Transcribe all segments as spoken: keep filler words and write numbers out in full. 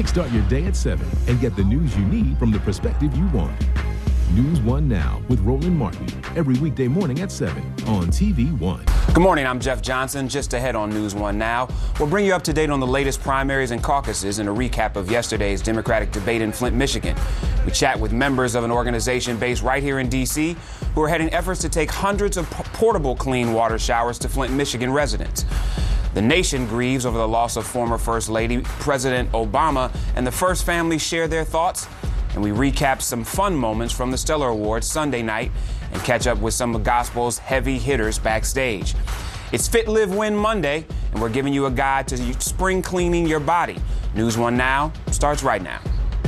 Kickstart your day at seven and get the news you need from the perspective you want. News One Now with Roland Martin, every weekday morning at seven on T V One. Good morning, I'm Jeff Johnson. Just ahead on News One Now, we'll bring you up to date on the latest primaries and caucuses and a recap of yesterday's Democratic debate in Flint, Michigan. We chat with members of an organization based right here in D C who are heading efforts to take hundreds of portable clean water showers to Flint, Michigan residents. The nation grieves over the loss of former First Lady President Obama, and the First family share their thoughts. And we recap some fun moments from the Stellar Awards Sunday night and catch up with some of gospel's heavy hitters backstage. It's Fit, Live, Win Monday, and we're giving you a guide to spring cleaning your body. News One Now starts right now.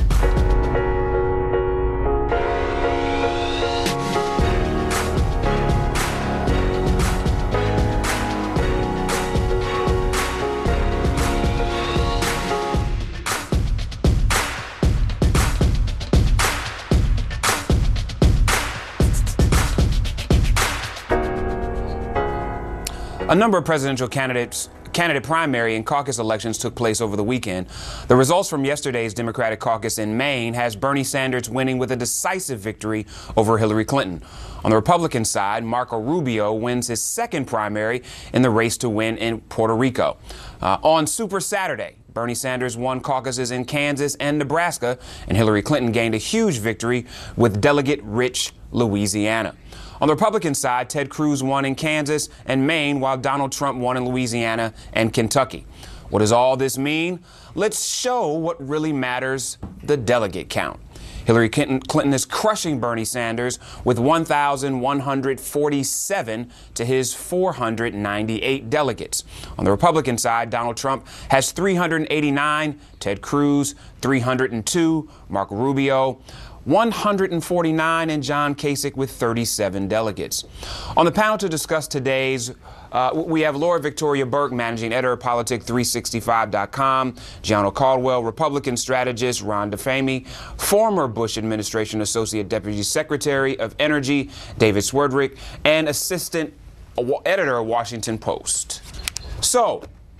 A number of presidential candidates, candidate primary and caucus elections took place over the weekend. The results from yesterday's Democratic caucus in Maine has Bernie Sanders winning with a decisive victory over Hillary Clinton. On the Republican side, Marco Rubio wins his second primary in the race to win in Puerto Rico. Uh, on Super Saturday, Bernie Sanders won caucuses in Kansas and Nebraska, and Hillary Clinton gained a huge victory with delegate-rich Louisiana. On the Republican side, Ted Cruz won in Kansas and Maine, while Donald Trump won in Louisiana and Kentucky. What does all this mean? Let's show what really matters, the delegate count. Hillary Clinton is crushing Bernie Sanders with one thousand one hundred forty-seven to his four hundred ninety-eight delegates. On the Republican side, Donald Trump has three hundred eighty-nine, Ted Cruz three hundred two, Marco Rubio one hundred forty-nine, and John Kasich with thirty-seven delegates. On the panel to discuss today's, uh, we have Laura Victoria Burke, managing editor of Politic three sixty-five dot com, Gianno Caldwell, Republican strategist, Ron DeFahmy, former Bush administration Associate Deputy Secretary of Energy, David Swerdrick, and assistant editor of Washington Post. So,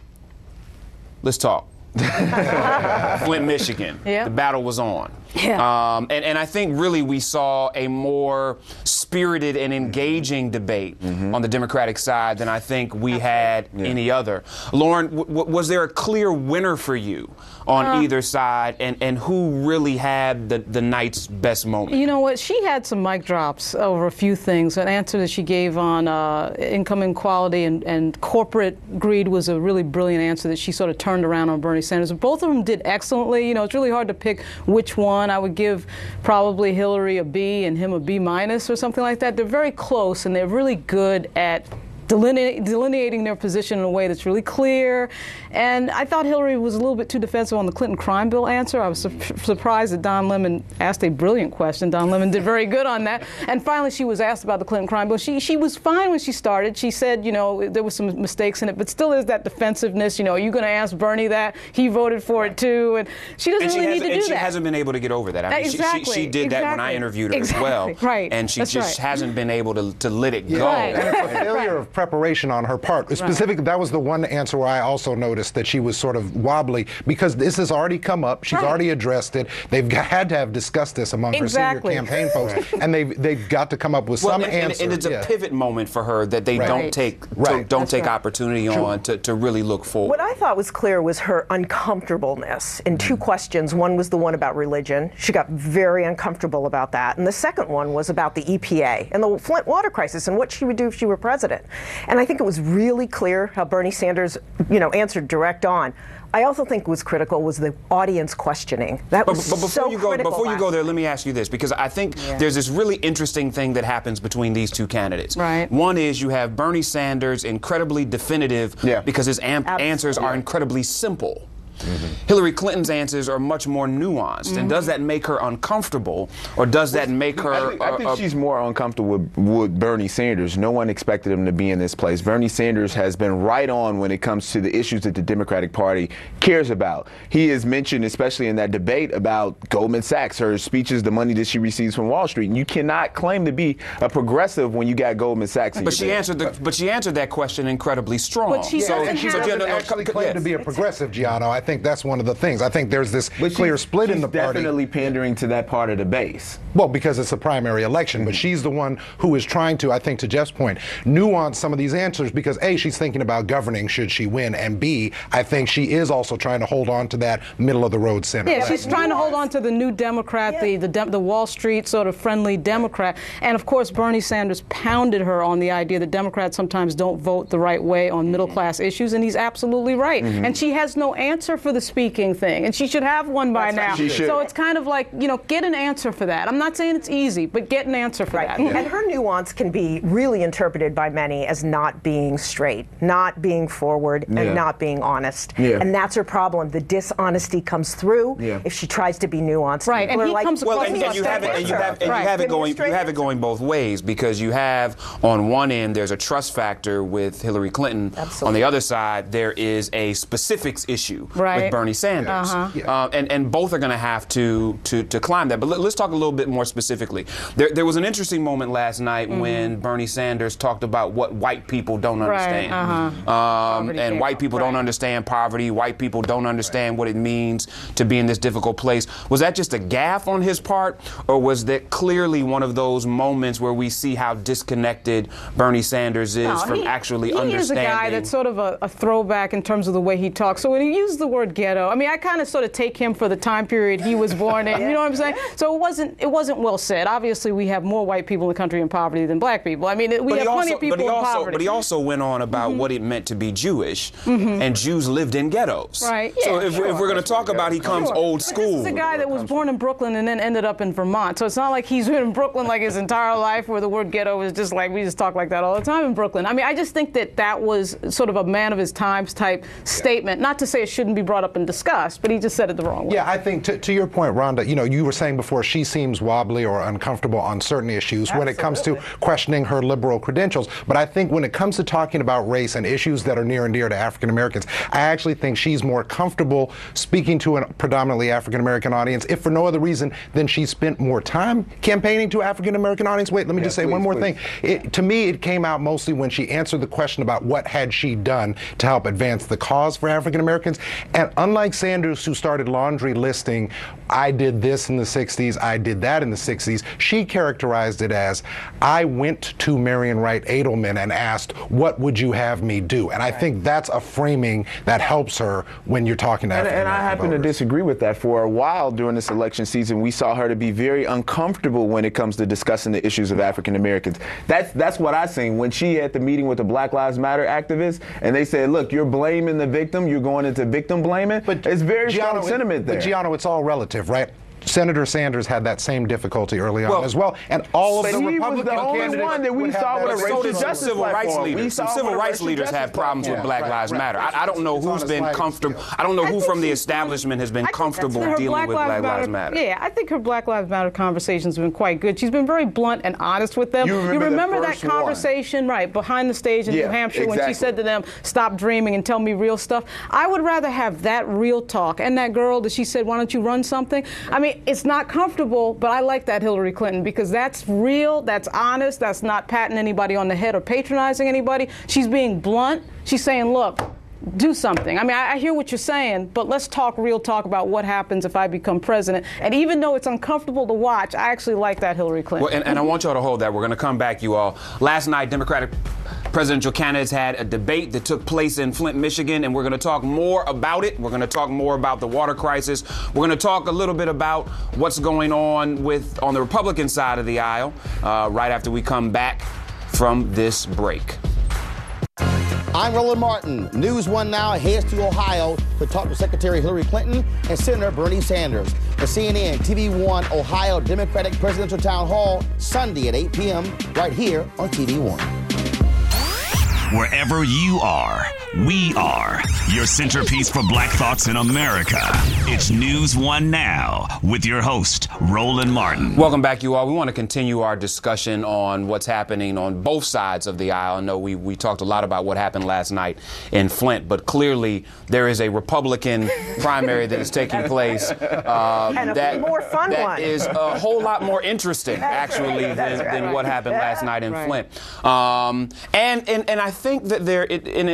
let's talk. Flint, Michigan. Yeah. The battle was on. Yeah. Um, and, and I think really we saw a more spirited and engaging debate mm-hmm. on the Democratic side than I think we had yeah. any other. Lauren, w- w- was there a clear winner for you on uh, either side, and, and who really had the, the night's best moment? You know what? She had some mic drops over a few things. An answer that she gave on uh, income inequality and, and corporate greed was a really brilliant answer that she sort of turned around on Bernie Sanders. Both of them did excellently. You know, it's really hard to pick which one. I would give probably Hillary a B and him a B minus or something like that. They're very close, and they're really good at Deline- delineating their position in a way that's really clear. And I thought Hillary was a little bit too defensive on the Clinton crime bill answer. I was su- surprised that Don Lemon asked a brilliant question. Don Lemon did very good on that. And finally, she was asked about the Clinton crime bill. She she was fine when she started. She said, you know, there were some mistakes in it, but still is that defensiveness. You know, are you going to ask Bernie that? He voted for it too. And she doesn't and she really has, need to and do she that. She hasn't been able to get over that. I mean, exactly. she, she, she did exactly. that when I interviewed her exactly. as well. Right. And she That's just right. hasn't been able to, to let it yeah. go. Right. And it's a failure of preparation on her part. Specifically, right. that was the one answer where I also noticed that she was sort of wobbly, because this has already come up. She's right. already addressed it. They've got, had to have discussed this among exactly. her senior campaign folks, right. and they've they've got to come up with well, some and, answer. And it's a yeah. pivot moment for her that they right. don't take right. to, don't That's take right. opportunity True. on to, to really look forward. What I thought was clear was her uncomfortableness in two questions. One was the one about religion. She got very uncomfortable about that. And the second one was about the E P A and the Flint water crisis and what she would do if she were president. And I think it was really clear how Bernie Sanders, you know, answered direct on. I also think was critical was the audience questioning. That was but, but before so you go, critical. Before you go there, night. let me ask you this, because I think yeah. there's this really interesting thing that happens between these two candidates. Right. One is you have Bernie Sanders, incredibly definitive yeah. because his am- answers are incredibly simple. Mm-hmm. Hillary Clinton's answers are much more nuanced. Mm-hmm. And does that make her uncomfortable, or does that make her... I think, I think uh, she's more uncomfortable with, with Bernie Sanders. No one expected him to be in this place. Bernie Sanders has been right on when it comes to the issues that the Democratic Party cares about. He has mentioned, especially in that debate, about Goldman Sachs, her speeches, the money that she receives from Wall Street. And you cannot claim to be a progressive when you got Goldman Sachs in but your she bed. answered the, But she answered that question incredibly strong. But she so, doesn't and she have doesn't to actually claim yeah. to be a progressive, Gianno. I think that's one of the things. I think there's this but clear split she's in the party. Definitely pandering to that part of the base. Well, because it's a primary election, mm-hmm. but she's the one who is trying to, I think, to Jeff's point, nuance some of these answers because A, she's thinking about governing should she win, and B, I think she is also trying to hold on to that middle of the road Senate. Yeah, she's trying to hold on to the new Democrat, yeah. the the, de- the Wall Street sort of friendly Democrat, and of course Bernie Sanders pounded her on the idea that Democrats sometimes don't vote the right way on middle class issues, and he's absolutely right. Mm-hmm. And she has no answer for the speaking thing, and she should have one by That's now. Right. She should. So it's kind of like, you know, get an answer for that. I'm not saying it's easy, but get an answer for right. that. Yeah. And her nuance can be really interpreted by many as not being straight, not being forward, yeah. and not being honest. Yeah. And that's her problem. The dishonesty comes through yeah. if she tries to be nuanced. Right. And he like, comes well, across and, and you have it, and you have, and right. you have it going. You have it going both ways because you have on one end there's a trust factor with Hillary Clinton. Absolutely. On the other side, there is a specifics issue right. with Bernie Sanders, uh-huh. yeah. uh, and and both are going to have to to to climb that. But let, let's talk a little bit more specifically. There there was an interesting moment last night mm-hmm. when Bernie Sanders talked about what white people don't understand, right. uh-huh. um, and white people right. don't understand poverty. White people don't understand what it means to be in this difficult place. Was that just a gaffe on his part, or was that clearly one of those moments where we see how disconnected Bernie Sanders is no, from he, actually he understanding? He is a guy that's sort of a, a throwback in terms of the way he talks. So when he used the word ghetto, I mean, I kind of sort of take him for the time period he was born in. You know what I'm saying? So it wasn't it wasn't well said. Obviously, we have more white people in the country in poverty than black people. I mean, we but have plenty also, of people but he in also, poverty. But he also went on about mm-hmm. what it meant to be Jewish, mm-hmm. and Jews lived in ghettos. Right. Yeah, so if, sure. if we're going to talk about he comes sure. old but school. This is a guy that was born in Brooklyn and then ended up in Vermont. So it's not like he's been in Brooklyn like his entire life, where the word ghetto is just like we just talk like that all the time in Brooklyn. I mean, I just think that that was sort of a man of his times type statement. Not to say it shouldn't be brought up and discussed, but he just said it the wrong way. Yeah, I think to, to your point, Rhonda, you know, you were saying before she seems wobbly or uncomfortable on certain issues Absolutely. When it comes to questioning her liberal credentials. But I think when it comes to talking about race and issues that are near and dear to African Americans, I actually think she's more comfortable speaking to a predominantly African American audience, if for no other reason than she spent more time campaigning to African American audience. Wait, let me yeah, just say please, one more please. thing. It, to me, it came out mostly when she answered the question about what had she done to help advance the cause for African Americans. And unlike Sanders, who started laundry listing, I did this in the sixties, I did that in the sixties, she characterized it as, I went to Marian Wright Edelman and asked, what would you have me do? And I right. think that's a framing that helps her when you're talking to and, African and I happen voters. to disagree with that. For a while during this election season, we saw her to be very uncomfortable when it comes to discussing the issues of African Americans. That's that's what I seen when she had the meeting with the Black Lives Matter activists, and they said, look, you're blaming the victim, you're going into victim blaming. But it's very Giano, strong sentiment there. But Giano, it's all relative, right? Senator Sanders had that same difficulty early well, on as well, and all of the he Republican was the only candidates one that we saw with a so racial did some justice civil rights platform. leaders. Some civil rights leaders have problems yeah, with Black right, Lives right. Matter. I, I don't know it's who's been sliding comfortable. scale. I don't know I who think from the she's- establishment has been I think comfortable her dealing with Black Lives Matter. Yeah, I think her Black Lives Matter conversations have been quite good. She's been very blunt and honest with them. You remember, you remember the that first conversation, one. right, behind the stage in Yeah, New Hampshire exactly. when she said to them, stop dreaming and tell me real stuff? I would rather have that real talk. And that girl that she said, why don't you run something? I mean, it's not comfortable, but I like that Hillary Clinton because that's real, that's honest, that's not patting anybody on the head or patronizing anybody. She's being blunt. She's saying, look, do something. I mean, I, I hear what you're saying, but let's talk real talk about what happens if I become president. And even though it's uncomfortable to watch, I actually like that Hillary Clinton. Well, and, and I want y'all to hold that. We're going to come back, you all. Last night, Democratic presidential candidates had a debate that took place in Flint, Michigan, and we're going to talk more about it. We're going to talk more about the water crisis. We're going to talk a little bit about what's going on with on the Republican side of the aisle uh, right after we come back from this break. I'm Roland Martin. News One Now heads to Ohio to talk to Secretary Hillary Clinton and Senator Bernie Sanders. The C N N T V one Ohio Democratic Presidential Town Hall, Sunday at eight p.m. right here on T V one. Wherever you are, we are your centerpiece for Black thoughts in America. It's News One Now with your host, Roland Martin. Welcome back, you all. We want to continue our discussion on what's happening on both sides of the aisle. I know we, we talked a lot about what happened last night in Flint, but clearly there is a Republican primary that is taking place uh, and a that, more fun that one. is a whole lot more interesting, actually, right. than, right. than what happened last night in Right. Flint. Um, and, and, and I think that there, it, in an interesting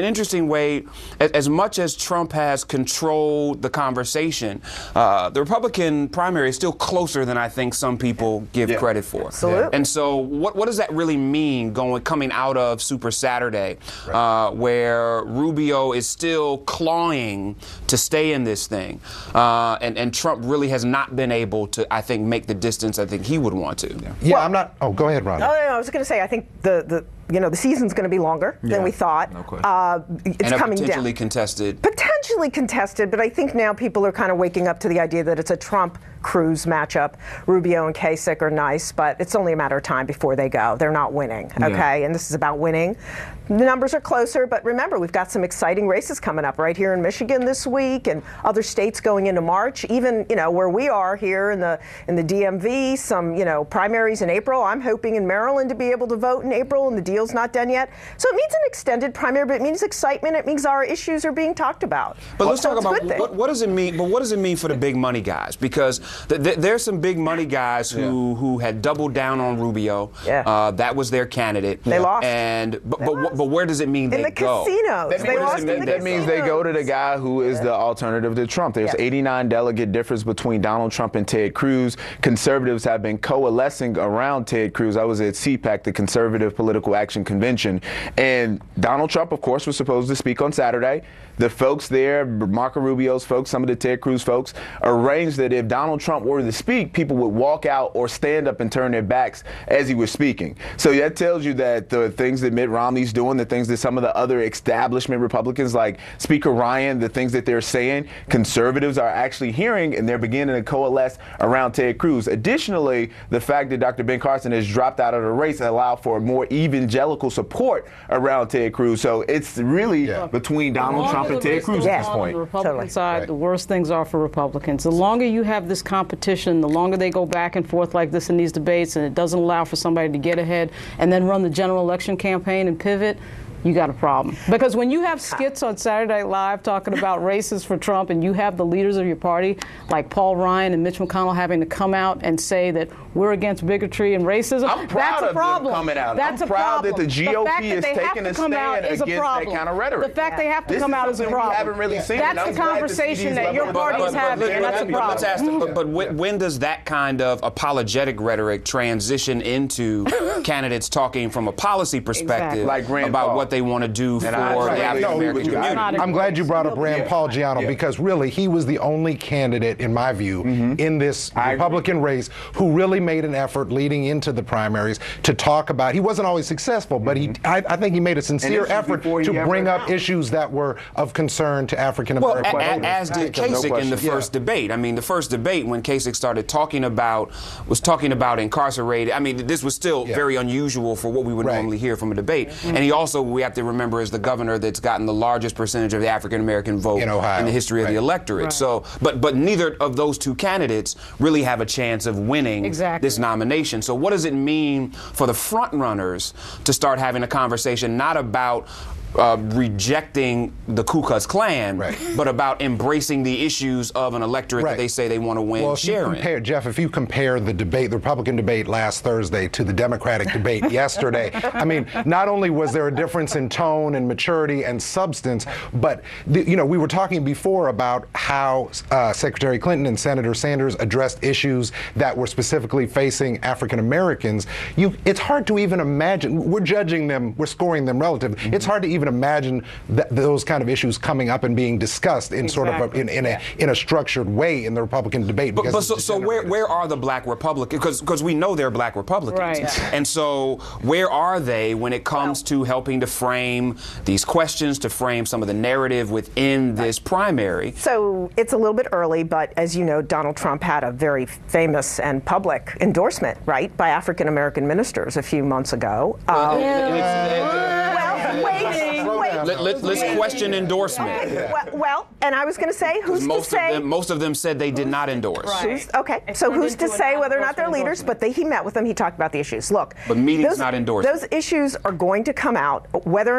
Wade, as, as much as Trump has controlled the conversation, uh, the Republican primary is still closer than I think some people give yeah. credit for. Absolutely. And so what, what does that really mean going coming out of Super Saturday, right. uh, where Rubio is still clawing to stay in this thing, uh, and, and Trump really has not been able to, I think, make the distance I think he would want to. Yeah, yeah well, I'm not. Oh, go ahead, Ron. No, no, no, I was going to say, I think the, the you know, the season's going to be longer yeah. than we thought. No question. Uh, it's and a coming potentially down. contested. Potentially contested, but I think now people are kind of waking up to the idea that it's a Trump-Cruz matchup. Rubio and Kasich are nice, but it's only a matter of time before they go. They're not winning, okay? Yeah. And this is about winning. The numbers are closer, but remember, we've got some exciting races coming up right here in Michigan this week, and other states going into March. Even, you know, where we are here in the in the D M V, some, you know, primaries in April. I'm hoping in Maryland to be able to vote in April, and the deal's not done yet. So it means an extended primary, but it means excitement. It means our issues are being talked about. But let's so talk about what, what does it mean. But what does it mean for the big money guys? Because th- th- there's some big money guys who, yeah. who had doubled down on Rubio. Yeah. Uh, that was their candidate. They lost. And but they but, lost. but where does it mean in they the go? Casinos. That, they means, lost that, in the that casinos. means they go to the guy who is yeah. the alternative to Trump. There's yeah. eighty-nine delegate difference between Donald Trump and Ted Cruz. Conservatives have been coalescing around Ted Cruz. I was at C PAC, the Conservative Political Action Convention, and Donald Trump, of course, was supposed to speak on Saturday. The folks there, Marco Rubio's folks, some of the Ted Cruz folks, arranged that if Donald Trump were to speak, people would walk out or stand up and turn their backs as he was speaking. So that tells you that the things that Mitt Romney's doing, the things that some of the other establishment Republicans like Speaker Ryan, the things that they're saying, conservatives are actually hearing, and they're beginning to coalesce around Ted Cruz. Additionally, the fact that Doctor Ben Carson has dropped out of the race allowed for more evangelical support around Ted Cruz. So it's really yeah. between Donald Trump and Ted Cruz at this point. On the Republican totally. side, right. the worse things are for Republicans. The longer you have this competition, the longer they go back and forth like this in these debates, and it doesn't allow for somebody to get ahead and then run the general election campaign and pivot, you got a problem. Because when you have skits on Saturday Night Live talking about races for Trump, and you have the leaders of your party, like Paul Ryan and Mitch McConnell, having to come out and say that we're against bigotry and racism, I'm proud that's a problem. Of them coming out. That's I'm a proud problem. that the G O P the is taking a stand against that kind of rhetoric. The fact yeah. they have to this come is out is a something problem. we haven't really seen. That's the conversation that your party is having, and that's a problem. Let's ask, but, but when, when does that kind of apologetic rhetoric transition into candidates talking from a policy perspective exactly. like about what they want to do for I, the African American community? I'm glad you brought up Rand Paul Giano, yeah. because really he was the only candidate, in my view, mm-hmm. in this I Republican agree. race who really made an effort leading into the primaries to talk about. He wasn't always successful, but mm-hmm. he, I, I think he made a sincere effort to bring up out. issues that were of concern to African American well, voters. As did Kasich no in the first yeah. debate. I mean, the first debate when Kasich started talking about was talking about incarcerated. I mean, this was still yeah. very unusual for what we would right. normally hear from a debate. Mm-hmm. And he also, we have to remember, is the governor that's gotten the largest percentage of the African American vote in, Ohio. in the history right. of the electorate. Right. So, but but neither of those two candidates really have a chance of winning exactly. this nomination. So, what does it mean for the front runners to start having a conversation not about Uh, rejecting the Ku Klux Klan, right. but about embracing the issues of an electorate right. that they say they want to win well, if share you compare, in. Jeff, if you compare the debate, the Republican debate last Thursday to the Democratic debate yesterday, I mean, not only was there a difference in tone and maturity and substance, but, the, you know, we were talking before about how uh, Secretary Clinton and Senator Sanders addressed issues that were specifically facing African Americans. You, it's hard to even imagine. We're judging them, we're scoring them relative. Mm-hmm. It's hard to even imagine th- those kind of issues coming up and being discussed in exactly. sort of a, in, in a in a structured way in the Republican debate. But, but so, so where where are the black Republicans? Because because we know they're black Republicans, right. yeah. and so where are they when it comes well, to helping to frame these questions, to frame some of the narrative within this primary? So it's a little bit early, but as you know, Donald Trump had a very famous and public endorsement, right, by African American ministers a few months ago. Well, um, it, it, it, well, wait. Wait. Let, let, let's question endorsement. Okay. Well, well, and I was going to say, who's most to say? Of them, most of them said they did not endorse. Right. Who's, okay, and so who's to say whether or not they're leaders? But they, he met with them. He talked about the issues. Look, but meetings those, not endorsed. Those issues are going to come out, whether or not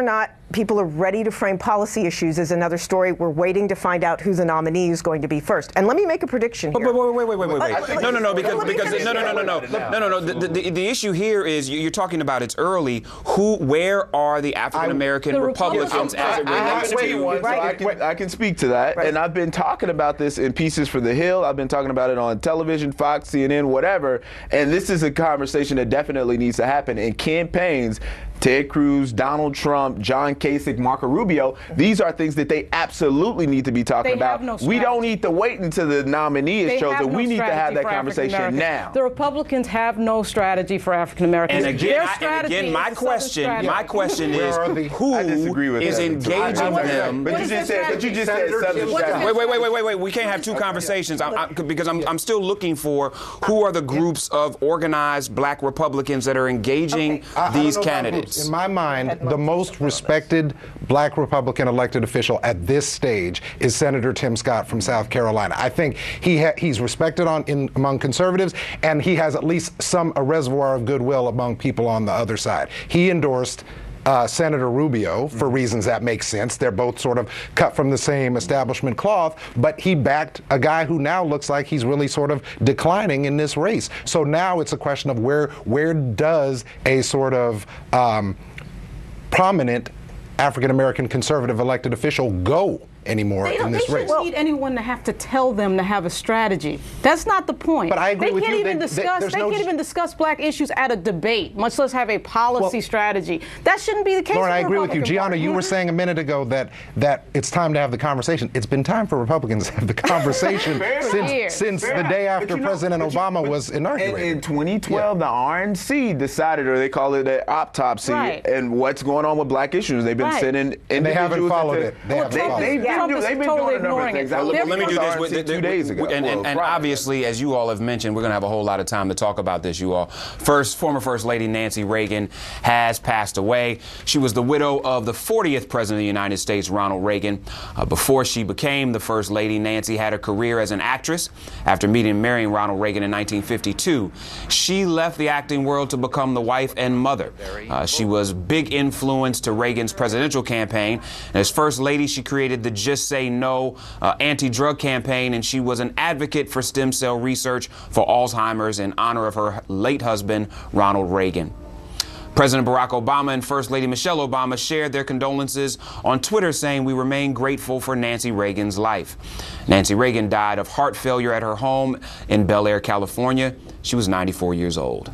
people are ready to frame policy issues is another story. We're waiting to find out who the nominee is going to be first. And let me make a prediction here. Wait, wait, wait, wait, wait, wait, wait. Uh, No, no, no, because, let me because finish. no, no, no, no, no, no, no, no. The, the, the issue here is you- you're talking about it's early. Who, where are the African American The Republicans Republicans- as it I have relates to wait to? one, so I can, I can speak to that. Right. And I've been talking about this in Pieces for the Hill. I've been talking about it on television, Fox, C N N, whatever. And this is a conversation that definitely needs to happen in campaigns. Ted Cruz, Donald Trump, John Kasich, Marco Rubio, these are things that they absolutely need to be talking They about. have no we don't strategy. need to wait until the nominee is They chosen. have no we need to have strategy that for conversation African now. Americans. The Republicans have no strategy for African Americans. And again, Their I, and strategy again, is my the Southern question, strategy. my question Where is, are the- who I disagree with is that. engaging I- I- them? But What you is just their said, but you just said strategy? Southern What is strategy. their Wait, wait, wait, wait, wait. We can't have two conversations I, I, because I'm, I'm still looking for who are the groups of organized black Republicans that are engaging Okay. I- I don't these know about candidates. groups. In my mind, the most respected black Republican elected official at this stage is Senator Tim Scott from South Carolina. I think he ha- he's respected on in among conservatives, and he has at least some a reservoir of goodwill among people on the other side. He endorsed Uh, Senator Rubio for reasons that make sense. They're both sort of cut from the same establishment cloth, but he backed a guy who now looks like he's really sort of declining in this race. So now it's a question of where where does a sort of um, prominent African American conservative elected official go anymore They, in don't, they this race? shouldn't need anyone to have to tell them to have a strategy. That's not the point. But I agree they with can't you even that- that discuss. there's They no can't dis- even discuss black issues at a debate, much less have a policy Well, strategy. That shouldn't be the case. Lauren, in I the agree with you. Republican Gianna, Party. you were saying a minute ago that that it's time to have the conversation. It's been time for Republicans to have the conversation Years. since, since the day after But you know- President but you- Obama but- was And inaugurated. in twenty twelve, the R N C decided, or they call it an autopsy, Right. and what's going on with black issues. They've been Right. sending And they haven't individuals followed into- it. They Well, haven't Trump followed is- it. They've been, Trump do, is they've been totally doing a number of ignoring it. things. I They're looked Let me do at this the with R N C the- two days ago. And, and, Well, and Friday. obviously, as you all have mentioned, we're going to have a whole lot of time to talk about this, you all. First, former First Lady Nancy Reagan has passed away. She was the widow of the fortieth President of the United States, Ronald Reagan. Uh, before she became the First Lady, Nancy had a career as an actress. After meeting and marrying Ronald Reagan in nineteen fifty-two, she left the acting world to become the wife and mother. Uh, she was big influence to Reagan's presidential campaign. And as First Lady, she created the Just Say No uh, anti-drug campaign, and she was an advocate for stem cell research for Alzheimer's in honor of her late husband, Ronald Reagan. President Barack Obama and First Lady Michelle Obama shared their condolences on Twitter, saying, "We remain grateful for Nancy Reagan's life." Nancy Reagan died of heart failure at her home in Bel Air, California. She was ninety-four years old.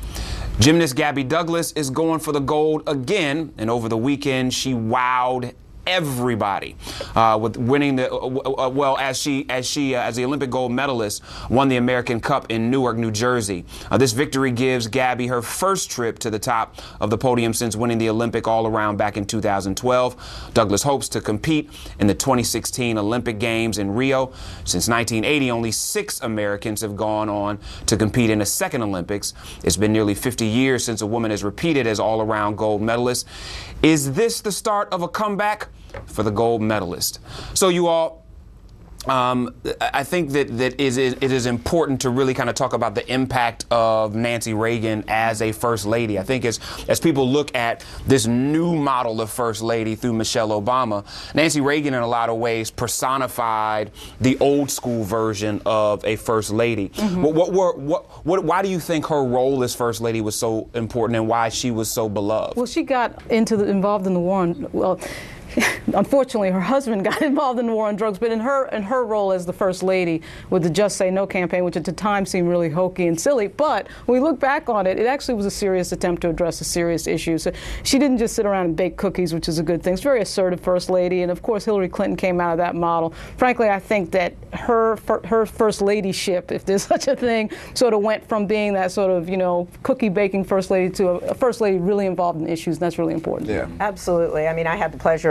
Gymnast Gabby Douglas is going for the gold again, and over the weekend she wowed everybody uh, with winning the uh, uh, well as she as she uh, as the Olympic gold medalist won the American Cup in Newark, New Jersey. Uh, this victory gives Gabby her first trip to the top of the podium since winning the Olympic all-around back in two thousand twelve. Douglas hopes to compete in the twenty sixteen Olympic Games in Rio. Since nineteen eighty, only six Americans have gone on to compete in a second Olympics. It's been nearly fifty years since a woman has repeated as all-around gold medalist. Is this the start of a comeback for the gold medalist? So you all, um, I think that, that is, it is important to really kind of talk about the impact of Nancy Reagan as a First Lady. I think as, as people look at this new model of First Lady through Michelle Obama, Nancy Reagan in a lot of ways personified the old school version of a First Lady. Mm-hmm. What, what were, what, what, why do you think her role as First Lady was so important and why she was so beloved? Well, she got into the, involved in the war on, well, unfortunately, her husband got involved in the war on drugs, but in her in her role as the First Lady with the Just Say No campaign, which at the time seemed really hokey and silly, but when we look back on it, it actually was a serious attempt to address a serious issue. So she didn't just sit around and bake cookies, which is a good thing. It's a very assertive First Lady, and of course Hillary Clinton came out of that model. Frankly, I think that her her First Ladyship, if there's such a thing, sort of went from being that sort of, you know, cookie baking First Lady to a, a First Lady really involved in issues, and that's really important. Yeah. Absolutely. I mean, I had the pleasure of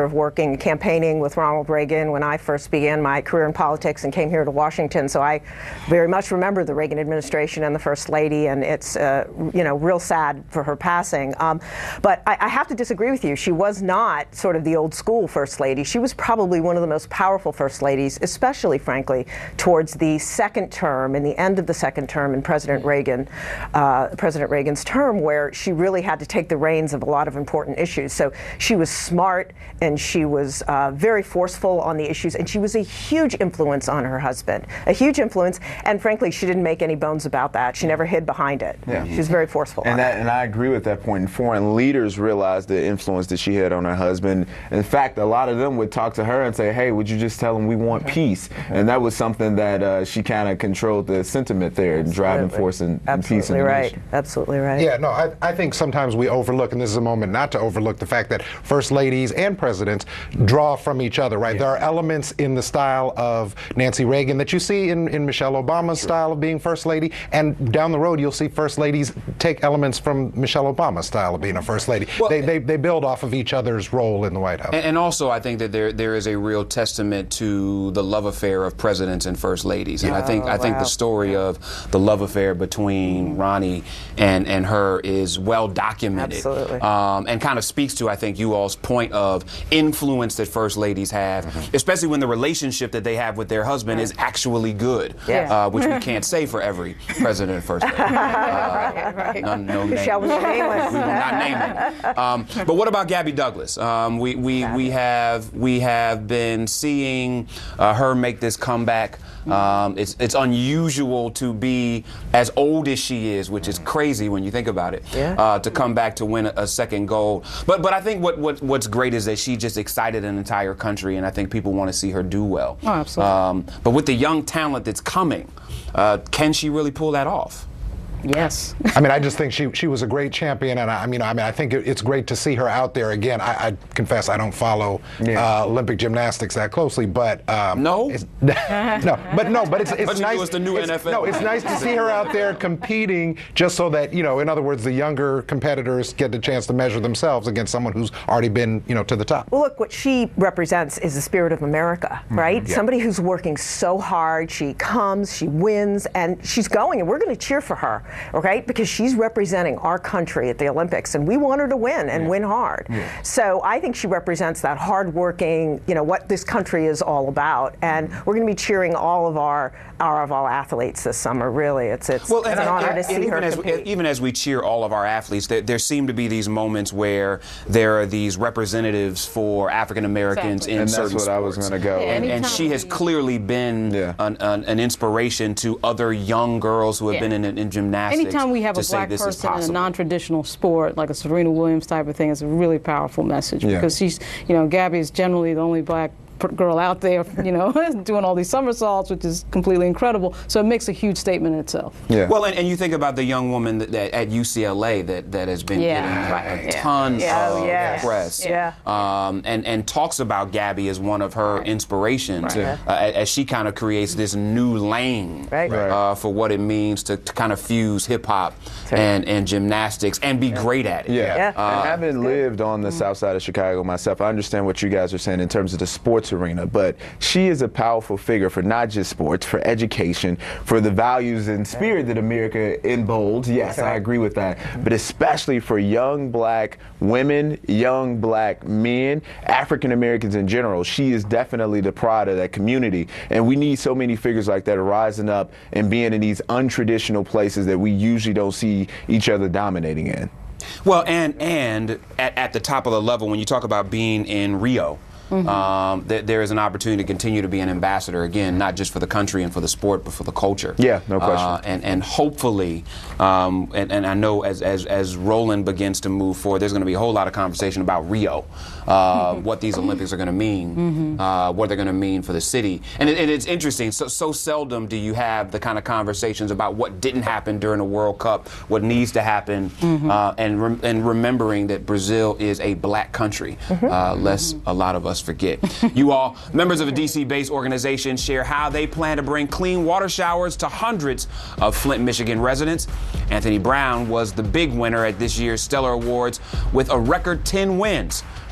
of working, campaigning with Ronald Reagan when I first began my career in politics and came here to Washington. So I very much remember the Reagan administration and the First Lady, and it's, uh, you know, real sad for her passing. Um, but I, I have to disagree with you. She was not sort of the old school First Lady. She was probably one of the most powerful First Ladies, especially, frankly, towards the second term, in the end of the second term in President Reagan, uh, President Reagan's term, where she really had to take the reins of a lot of important issues. So she was smart, and she was uh, very forceful on the issues, and she was a huge influence on her husband, a huge influence, and frankly, she didn't make any bones about that. She never hid behind it. Yeah. She was very forceful. And, on that, it. and I agree with that point. And foreign leaders realized the influence that she had on her husband. In fact, a lot of them would talk to her and say, hey, would you just tell him we want peace? And that was something that uh, she kind of controlled the sentiment there, and driving force and, and peace in the right. nation. Absolutely right. Yeah, no, I, I think sometimes we overlook, and this is a moment not to overlook the fact that first ladies and presidents draw from each other, right? Yeah. There are elements in the style of Nancy Reagan that you see in, in Michelle Obama's sure. style of being first lady, and down the road you'll see first ladies take elements from Michelle Obama's style of being a first lady. Well, they, they they build off of each other's role in the White House. And, and also, I think that there there is a real testament to the love affair of presidents and first ladies. And oh, I think I think wow. the story of the love affair between Ronnie and and her is well documented. Absolutely. Um, and kind of speaks to, I think, you all's point of influence that first ladies have, mm-hmm. especially when the relationship that they have with their husband is actually good, yeah. uh, which we can't say for every president and first lady. Uh, right, right. None, no name. Shall we name it? We will not name it. Um, but what about Gabby Douglas? Um, we we, we have we have been seeing uh, her make this comeback. Um, it's it's unusual to be as old as she is, which is crazy when you think about it. Yeah. Uh, to come back to win a, a second gold. But but I think what, what what's great is that she just excited an entire country, and I think people want to see her do well. Oh, absolutely. Um, but with the young talent that's coming, uh, can she really pull that off? Yes. I mean, I just think she she was a great champion, and I, I mean, I mean, I think it, it's great to see her out there again. I, I confess I don't follow yeah. uh, Olympic gymnastics that closely, but um, no, it's, no, but no, but it's it's but nice. It's the new it's, N F L. No, it's nice to see her out there competing, just so that, you know, in other words, the younger competitors get the chance to measure themselves against someone who's already been, you know, to the top. Well, look, what she represents is the spirit of America, right? Mm-hmm. Yeah. Somebody who's working so hard. She comes, she wins, and she's going, and we're going to cheer for her, okay? Because she's representing our country at the Olympics, and we want her to win and yeah. win hard. Yeah. So I think she represents that hard-working, you know, what this country is all about, and we're going to be cheering all of our our of our athletes this summer. Really, it's it's, well, it's and, an honor and, to see and her even as, compete. even as we cheer all of our athletes, there, there seem to be these moments where there are these representatives for African Americans exactly. in and certain that's what sports. I was going to go. Yeah, and, and she has clearly been yeah. an, an, an inspiration to other young girls who have yeah. been in, in gymnastics. Anytime we have a black person in a non-traditional sport, like a Serena Williams type of thing, it's a really powerful message yeah. because she's, you know, Gabby is generally the only black girl out there, you know, doing all these somersaults, which is completely incredible. So it makes a huge statement in itself. Yeah. Well, and, and you think about the young woman that, that at U C L A that, that has been yeah, getting right, a yeah. ton yeah. of Oh, yes. press, yeah. um, and and talks about Gabby as one of her right. inspirations, right. uh, as she kind of creates this new lane right. uh, for what it means to, to kind of fuse hip hop right. and, and gymnastics and be yeah. great at it. Yeah, yeah. Uh, and having lived on the mm-hmm. south side of Chicago myself, I understand what you guys are saying in terms of the sports arena, but she is a powerful figure for not just sports, for education, for the values and spirit that America embolds. Yes, right. I agree with that. But especially for young black women, young black men, African Americans in general, she is definitely the pride of that community. And we need so many figures like that rising up and being in these untraditional places that we usually don't see each other dominating in. Well, and and at, at the top of the level, when you talk about being in Rio, Mm-hmm. Um, th- there is an opportunity to continue to be an ambassador, again, not just for the country and for the sport, but for the culture. Yeah, no question. Uh, and, and hopefully, um, and, and I know as, as, as Roland begins to move forward, there's going to be a whole lot of conversation about Rio, uh, mm-hmm. what these Olympics are going to mean, mm-hmm. uh, what they're going to mean for the city. And, it, and it's interesting, so, so seldom do you have the kind of conversations about what didn't happen during the World Cup, what needs to happen, mm-hmm. uh, and, re- and remembering that Brazil is a black country, mm-hmm. uh, lest mm-hmm. a lot of us forget. You all, members of a D C-based organization, share how they plan to bring clean water showers to hundreds of Flint, Michigan residents. Anthony Brown was the big winner at this year's Stellar Awards with a record ten wins.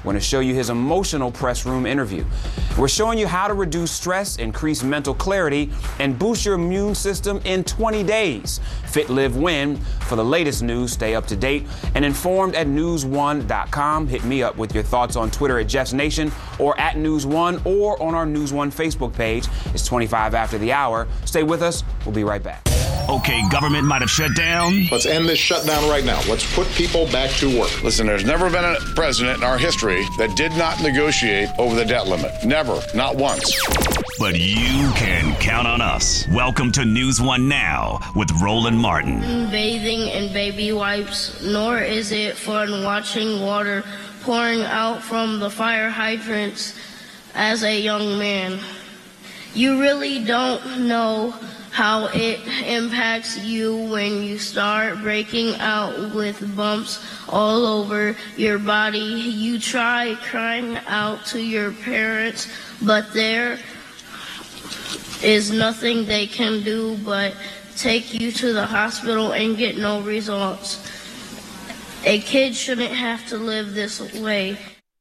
We're going to show you his emotional press room interview. We're showing you how to reduce stress, increase mental clarity, and boost your immune system in twenty days. Fit, Live, Win. For the latest news, stay up to date and informed at news one dot com. Hit me up with your thoughts on Twitter at Jeff's Nation or at News One or on our News One Facebook page. It's twenty-five after the hour. Stay with us. We'll be right back. Okay, government might have shut down. Let's end this shutdown right now. Let's put people back to work. Listen, there's never been a president in our history that did not negotiate over the debt limit. Never. Not once. But you can count on us. Welcome to News One Now with Roland Martin. Bathing in baby wipes, nor is it fun watching water pouring out from the fire hydrants as a young man. You really don't know how it impacts you when you start breaking out with bumps all over your body. You try crying out to your parents, but there is nothing they can do but take you to the hospital and get no results. A kid shouldn't have to live this way.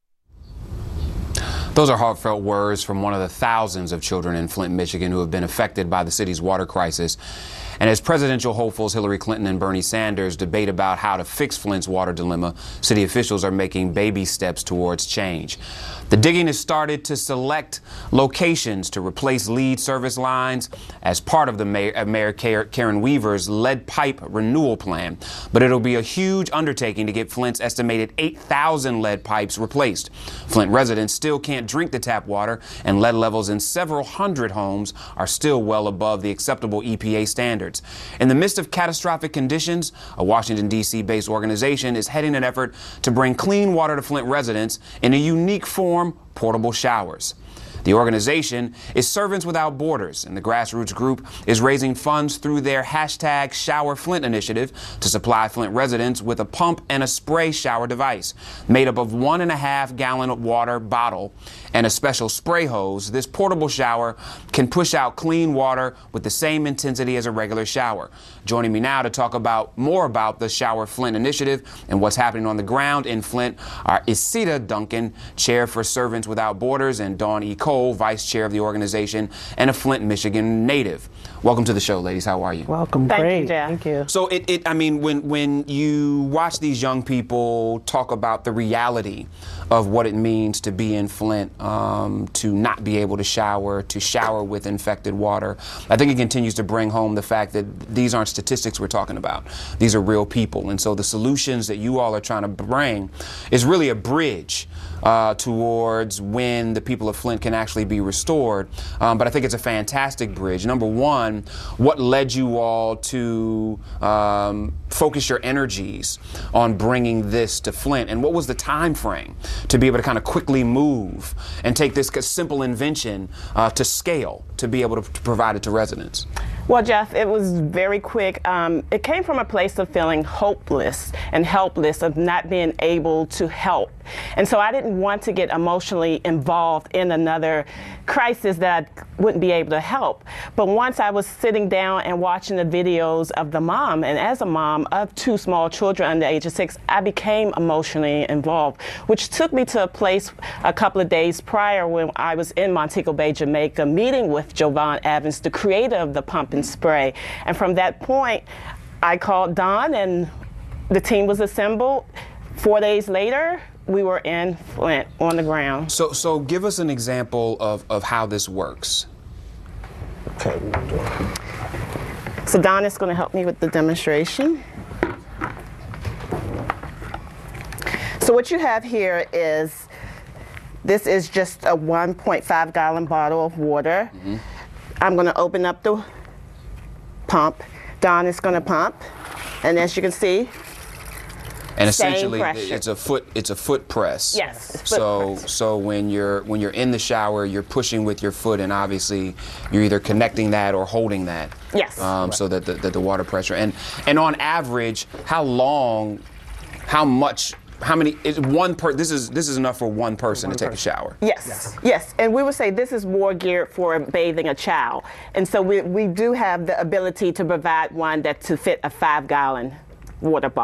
Those are heartfelt words from one of the thousands of children in Flint, Michigan who have been affected by the city's water crisis. And as presidential hopefuls Hillary Clinton and Bernie Sanders debate about how to fix Flint's water dilemma, city officials are making baby steps towards change. The digging has started to select locations to replace lead service lines as part of the Mayor, Mayor Karen Weaver's lead pipe renewal plan. But it'll be a huge undertaking to get Flint's estimated eight thousand lead pipes replaced. Flint residents still can't drink the tap water, and lead levels in several hundred homes are still well above the acceptable E P A standards. In the midst of catastrophic conditions, a Washington, D C based organization is heading an effort to bring clean water to Flint residents in a unique form: portable showers. The organization is Servants Without Borders, and the grassroots group is raising funds through their hashtag Shower Flint initiative to supply Flint residents with a pump and a spray shower device. Made up of one and a half gallon water bottle and a special spray hose, this portable shower can push out clean water with the same intensity as a regular shower. Joining me now to talk about more about the Shower Flint initiative and what's happening on the ground in Flint are Isita Duncan, Chair for Servants Without Borders, and Dawn E. Cole, Vice Chair of the organization and a Flint, Michigan native. Welcome to the show, ladies. How are you? Welcome. Thank Great. you, Jeff. Thank you. So it, it, I mean, when when you watch these young people talk about the reality of what it means to be in Flint, um, to not be able to shower, to shower with infected water, I think it continues to bring home the fact that these aren't statistics we're talking about. These are real people. And so the solutions that you all are trying to bring is really a bridge uh, towards when the people of Flint can actually be restored. Um, but I think it's a fantastic bridge. Number one, what led you all to um, focus your energies on bringing this to Flint? And what was the time frame to be able to kind of quickly move and take this simple invention uh, to scale to be able to, to provide it to residents? Well, Jeff, it was very quick. Um, it came from a place of feeling hopeless and helpless, of not being able to help. And so I didn't want to get emotionally involved in another crisis that I wouldn't be able to help. But once I was sitting down and watching the videos of the mom, and as a mom of two small children under the age of six, I became emotionally involved, which took me to a place a couple of days prior when I was in Montego Bay, Jamaica, meeting with Jovan Evans, the creator of the pump and spray. And from that point, I called Don, and the team was assembled. Four days later, we were in Flint on the ground. So, so give us an example of, of how this works. Okay. So Don is going to help me with the demonstration. So what you have here is, this is just a one point five gallon bottle of water. Mm-hmm. I'm going to open up the pump. Don is going to pump, and as you can see, and essentially, it's a foot it's a foot press. Yes. Foot so press. so when you're when you're in the shower, you're pushing with your foot, and obviously you're either connecting that or holding that. Yes. Um, right. So that the, that the water pressure and and on average, how long, how much. How many? Is one per? This is this is enough for one person one to take person. a shower. Yes, yes, yes. And we would say this is more geared for bathing a child, and so we we do have the ability to provide one that to fit a five gallon water bottle.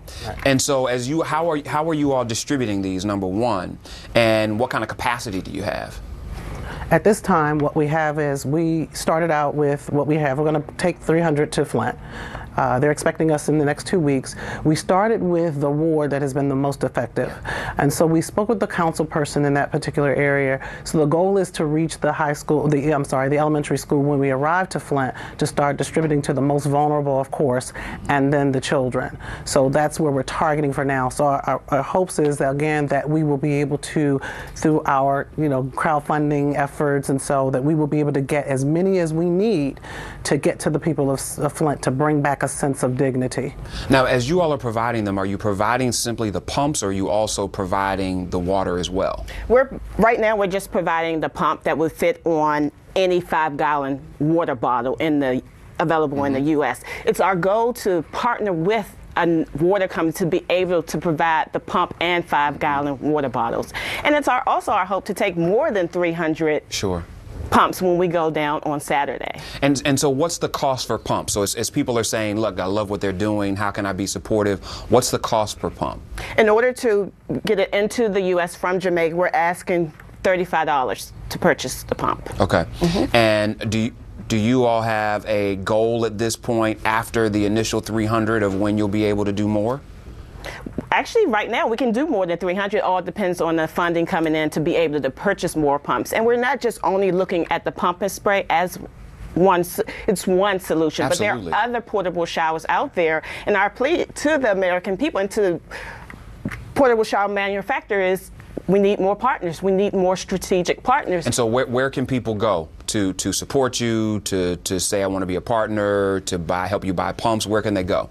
Right. And so, as you, how are how are you all distributing these? Number one, and what kind of capacity do you have? At this time, what we have is we started out with what we have. We're going to take three hundred to Flint. Uh, they're expecting us in the next two weeks. We started with the ward that has been the most effective. And so we spoke with the council person in that particular area. So the goal is to reach the high school, the I'm sorry, the elementary school when we arrive to Flint to start distributing to the most vulnerable, of course, and then the children. So that's where we're targeting for now. So our, our, our hopes is that, again, that we will be able to, through our, you know, crowdfunding efforts, and so that we will be able to get as many as we need to get to the people of, of Flint to bring back a sense of dignity. Now, as you all are providing them, are you providing simply the pumps, or are you also providing the water as well? We're right now we're just providing the pump that would fit on any five-gallon water bottle in the available mm-hmm. in the U S It's our goal to partner with a water company to be able to provide the pump and five-gallon water bottles, and it's our also our hope to take more than three hundred. Sure. Pumps when we go down on Saturday. And and so what's the cost for pumps? So as, as people are saying, look, I love what they're doing, how can I be supportive? What's the cost per pump? In order to get it into the U S from Jamaica, we're asking thirty-five dollars to purchase the pump. Okay. Mm-hmm. And do you, do you all have a goal at this point after the initial three hundred of when you'll be able to do more? Actually, right now, we can do more than three hundred. All depends on the funding coming in to be able to purchase more pumps. And we're not just only looking at the pump and spray as one, it's one solution. Absolutely. But there are other portable showers out there. And our plea to the American people and to portable shower manufacturers, we need more partners. We need more strategic partners. And so where, where can people go to, to support you, to, to say I want to be a partner, to buy help you buy pumps? Where can they go?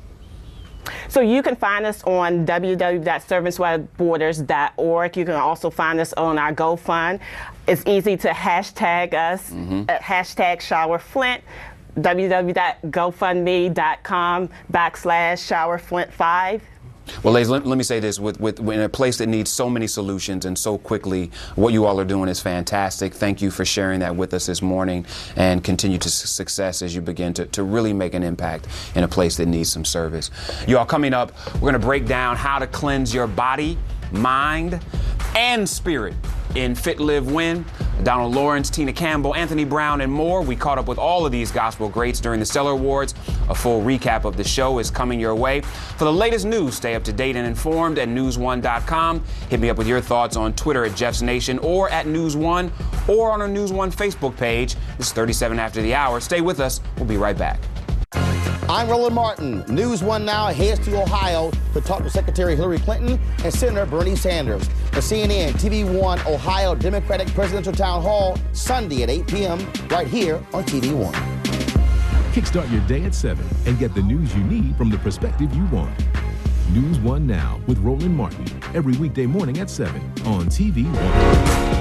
So you can find us on w w w dot service without borders dot org. You can also find us on our GoFund. It's easy to hashtag us, mm-hmm. at hashtag ShowerFlint, w w w dot gofundme dot com backslash ShowerFlint five. Well, ladies, let, let me say this. With, with, in a place that needs so many solutions and so quickly, what you all are doing is fantastic. Thank you for sharing that with us this morning, and continue to su- success as you begin to, to really make an impact in a place that needs some service. You all, coming up, we're going to break down how to cleanse your body, mind, and spirit in Fit, Live, Win. Donald Lawrence, Tina Campbell, Anthony Brown, and more. We caught up with all of these gospel greats during the Stellar Awards. A full recap of the show is coming your way. For the latest news, stay up to date and informed at news one dot com. Hit me up with your thoughts on Twitter at Jeff's Nation, or at News One, or on our News One Facebook page. This is thirty-seven after the hour. Stay with us. We'll be right back. I'm Roland Martin. News One now heads to Ohio to talk to Secretary Hillary Clinton and Senator Bernie Sanders. The C N N T V one Ohio Democratic Presidential Town Hall, Sunday at eight p.m. right here on T V one. Kickstart your day at seven and get the news you need from the perspective you want. News One Now with Roland Martin, every weekday morning at seven on T V one.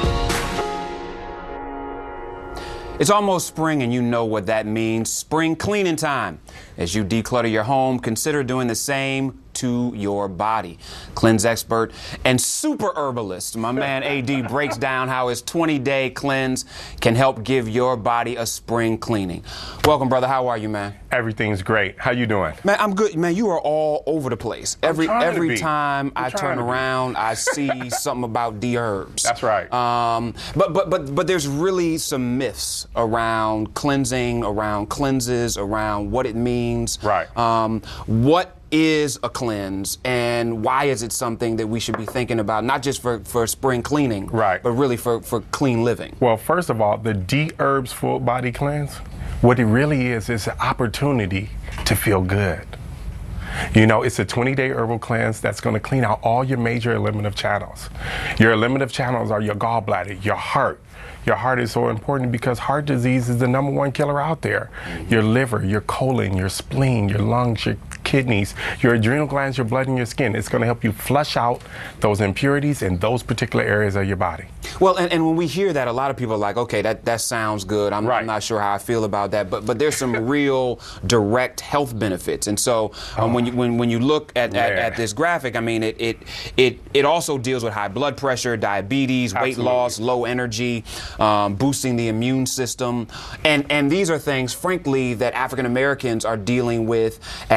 It's almost spring, and you know what that means. Spring cleaning time. As you declutter your home, consider doing the same to your body. Cleanse expert and super herbalist, my man A D, breaks down how his twenty-day cleanse can help give your body a spring cleaning. Welcome, brother. How are you, man? Everything's great. How you doing? Man, I'm good. Man, you are all over the place. I'm Every every to time I'm I turn around, I see something about D-herbs. That's right. Um, but but but but there's really some myths around cleansing, around cleanses, around what it means. Right. Um, what is a cleanse, and why is it something that we should be thinking about, not just for, for spring cleaning, right, but really for, for clean living? Well, first of all, the D-Herbs Full Body Cleanse, what it really is, is an opportunity to feel good. You know, it's a twenty-day herbal cleanse that's going to clean out all your major eliminative channels. Your eliminative channels are your gallbladder, your heart. Your heart is so important because heart disease is the number one killer out there. Mm-hmm. Your liver, your colon, your spleen, your lungs, your kidneys, your adrenal glands, your blood, and your skin. It's going to help you flush out those impurities in those particular areas of your body. Well, and, and when we hear that, a lot of people are like, okay, that, that sounds good. I'm, right. I'm not sure how I feel about that. But but there's some real direct health benefits. And so um, oh. when you when, when you look at, yeah. at, at this graphic, I mean, it, it it it also deals with high blood pressure, diabetes, Absolutely. weight loss, low energy, um, boosting the immune system. And, and these are things, frankly, that African Americans are dealing with at higher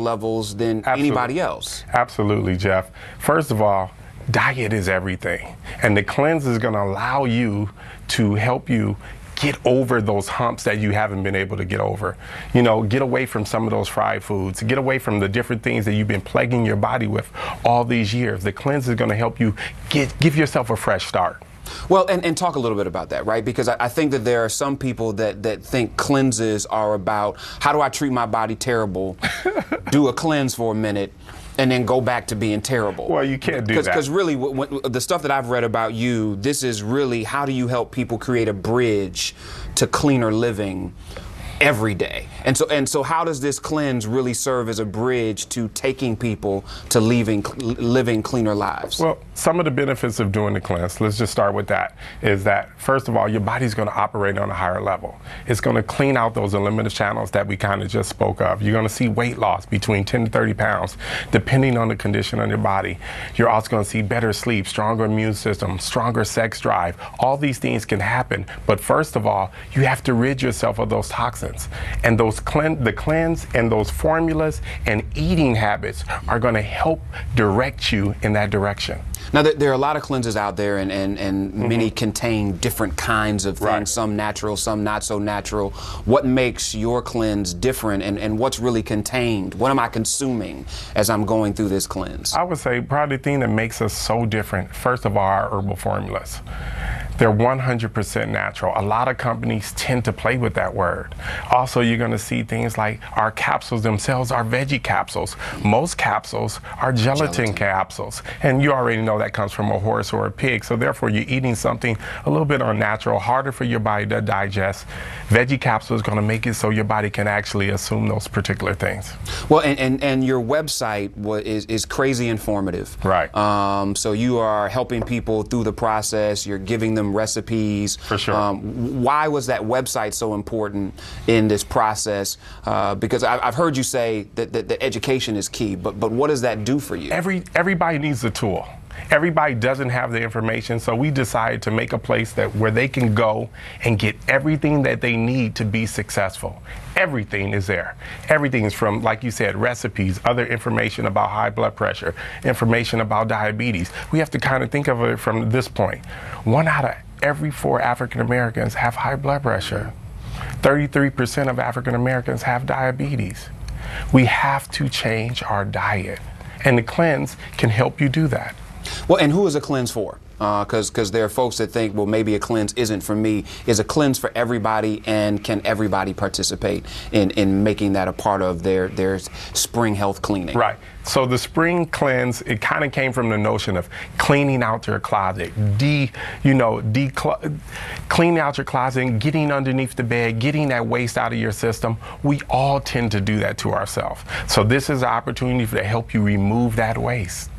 levels than Absolutely. anybody else. Absolutely, Jeff. First of all, diet is everything. And the cleanse is going to allow you to help you get over those humps that you haven't been able to get over. You know, get away from some of those fried foods, get away from the different things that you've been plaguing your body with all these years. The cleanse is going to help you get give yourself a fresh start. Well, and, and talk a little bit about that, right? Because I, I think that there are some people that, that think cleanses are about how do I treat my body terrible, do a cleanse for a minute, and then go back to being terrible. Well, you can't do Cause, that. Because really, w- w- the stuff that I've read about you, this is really how do you help people create a bridge to cleaner living every day. And so and so how does this cleanse really serve as a bridge to taking people to leaving, living cleaner lives? Well, some of the benefits of doing the cleanse, let's just start with that, is that, first of all, your body's going to operate on a higher level. It's going to clean out those eliminative channels that we kind of just spoke of. You're going to see weight loss between ten to thirty pounds, depending on the condition of your body. You're also going to see better sleep, stronger immune system, stronger sex drive. All these things can happen. But first of all, you have to rid yourself of those toxins. And those clean, the cleanse and those formulas and eating habits are going to help direct you in that direction. Now, there, there are a lot of cleanses out there, and, and, and mm-hmm. many contain different kinds of things, right. Some natural, some not so natural. What makes your cleanse different, and, and what's really contained? What am I consuming as I'm going through this cleanse? I would say probably the thing that makes us so different, first of all, our herbal formulas. They're one hundred percent natural. A lot of companies tend to play with that word. Also, you're going to see things like our capsules themselves are veggie capsules. Most capsules are gelatin, gelatin capsules. And you already know that comes from a horse or a pig. So therefore, you're eating something a little bit unnatural, harder for your body to digest. Veggie capsule is going to make it so your body can actually assume those particular things. Well, and, and, and your website was, is, is crazy informative. Right. Um, so you are helping people through the process. You're giving them recipes. For sure. Um, why was that website so important in this process? Uh, because I, I've heard you say that, that, that education is key, but but what does that do for you? Every everybody needs a tool. Everybody doesn't have the information, so we decided to make a place that where they can go and get everything that they need to be successful. Everything is there. Everything is from, like you said, recipes, other information about high blood pressure, information about diabetes. We have to kind of think of it from this point. One out of every four African Americans have high blood pressure. thirty-three percent of African Americans have diabetes. We have to change our diet, and the cleanse can help you do that. Well, and who is a cleanse for? Because uh, because there are folks that think, well, maybe a cleanse isn't for me. Is a cleanse for everybody, and can everybody participate in, in making that a part of their, their spring health cleaning? Right. So the spring cleanse, it kind of came from the notion of cleaning out your closet, de, you know, de cleaning out your closet and getting underneath the bed, getting that waste out of your system. We all tend to do that to ourselves. So this is an opportunity to help you remove that waste.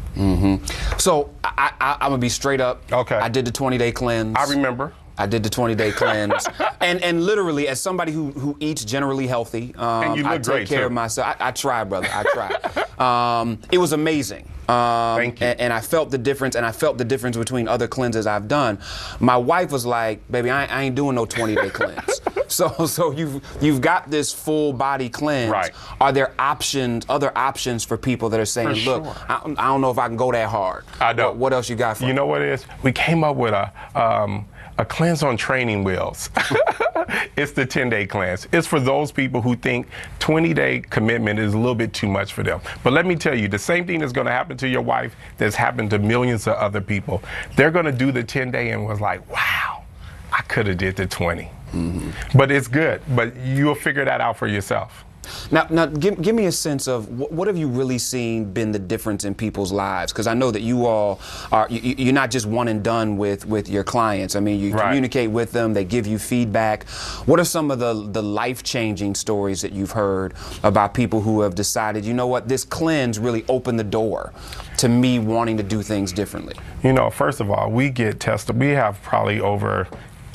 Mm-hmm. So I, I, I'm gonna be straight up. Okay. I did the twenty-day cleanse. I remember. I did the twenty-day cleanse, and and literally, as somebody who who eats generally healthy, um, and you look I take great care too. of myself. I, I try, brother. I try. um, it was amazing. Um, Thank you. And, and I felt the difference, and I felt the difference between other cleanses I've done. My wife was like, "Baby, I, I ain't doing no twenty-day cleanse." So, so you've you've got this full body cleanse. Right. Are there options, other options for people that are saying, For "Look, sure. I, I don't know if I can go that hard." I know. What, what else you got for You me? know what it is? We came up with a um, a cleanse on training wheels. It's the ten-day cleanse. It's for those people who think twenty-day commitment is a little bit too much for them. But let me tell you, the same thing that's going to happen to your wife that's happened to millions of other people. They're going to do the ten-day and was like, wow, I could have did the twenty. Mm-hmm. But it's good. But you'll figure that out for yourself. Now, now give, give me a sense of what, what have you really seen been the difference in people's lives? Because I know that you all are, you, you're not just one and done with, with your clients. I mean, you Right. communicate with them, they give you feedback. What are some of the, the life-changing stories that you've heard about people who have decided, you know what, this cleanse really opened the door to me wanting to do things differently? You know, first of all, we get tested. We have probably over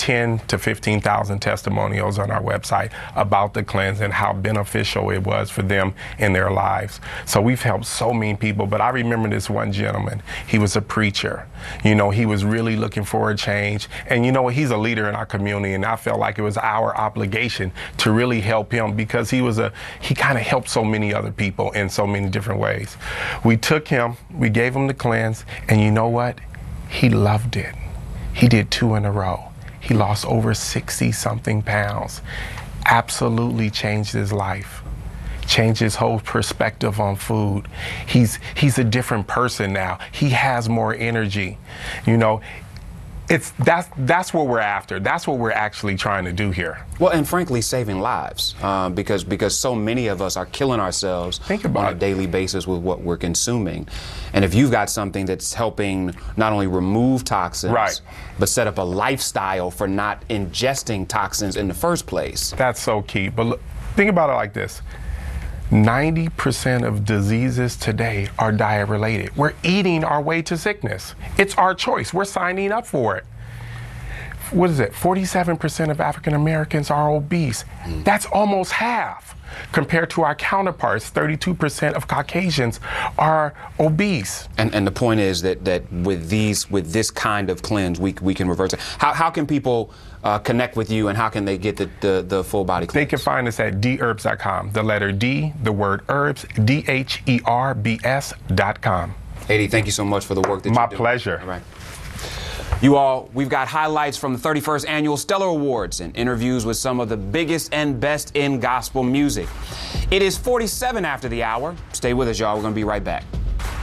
ten to fifteen thousand testimonials on our website about the cleanse and how beneficial it was for them in their lives. So we've helped so many people, but I remember this one gentleman. He was a preacher. You know, he was really looking for a change. And you know, he's a leader in our community, and I felt like it was our obligation to really help him because he was a, he kind of helped so many other people in so many different ways. We took him, we gave him the cleanse, and you know what? He loved it. He did two in a row. He lost over sixty something pounds. Absolutely changed his life. Changed his whole perspective on food. He's he's a different person now. He has more energy. You know, it's that's that's what we're after. That's what we're actually trying to do here. Well, and frankly, saving lives, um, because because so many of us are killing ourselves Think about on a it. daily basis with what we're consuming. And if you've got something that's helping not only remove toxins, Right. but set up a lifestyle for not ingesting toxins in the first place. That's so key. But look, think about it like this. ninety percent of diseases today are diet related. We're eating our way to sickness. It's our choice. We're signing up for it. What is it? forty-seven percent of African Americans are obese. Mm. That's almost half compared to our counterparts. thirty-two percent of Caucasians are obese. And and the point is that that with these with this kind of cleanse, we we can reverse it. How how can people uh, connect with you, and how can they get the the, the full body cleanse? They can find us at d herbs dot com. The letter D, the word herbs, D H E R B S dot com. Eddie, thank you so much for the work that My you're doing. pleasure. All right. You all, we've got highlights from the thirty-first Annual Stellar Awards and interviews with some of the biggest and best in gospel music. It is forty-seven after the hour. Stay with us, y'all. We're going to be right back.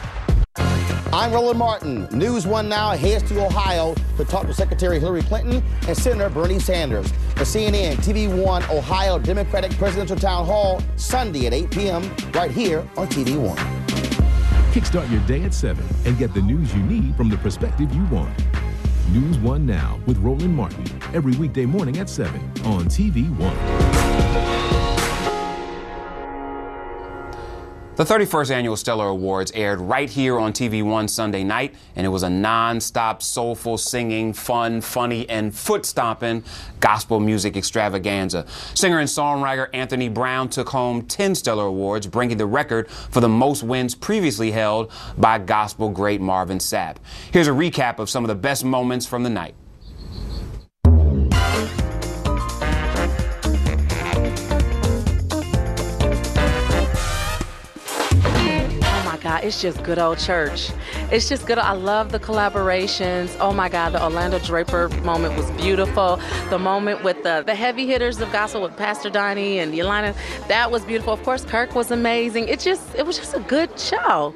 I'm Roland Martin. News One Now heads to Ohio to talk to Secretary Hillary Clinton and Senator Bernie Sanders. The C N N T V one Ohio Democratic Presidential Town Hall, Sunday at eight p m right here on T V one. Kickstart your day at seven and get the news you need from the perspective you want. News One Now with Roland Martin, every weekday morning at seven on T V one. The thirty-first Annual Stellar Awards aired right here on T V one Sunday night, and it was a non-stop, soulful, singing, fun, funny, and foot-stomping gospel music extravaganza. Singer and songwriter Anthony Brown took home ten Stellar Awards, bringing the record for the most wins previously held by gospel great Marvin Sapp. Here's a recap of some of the best moments from the night. God, it's just good old church. It's just good. I love the collaborations. Oh my God, the Orlando Draper moment was beautiful. The moment with the, the heavy hitters of gospel with Pastor Donnie and Yolanda, that was beautiful. Of course, Kirk was amazing. It just, it was just a good show.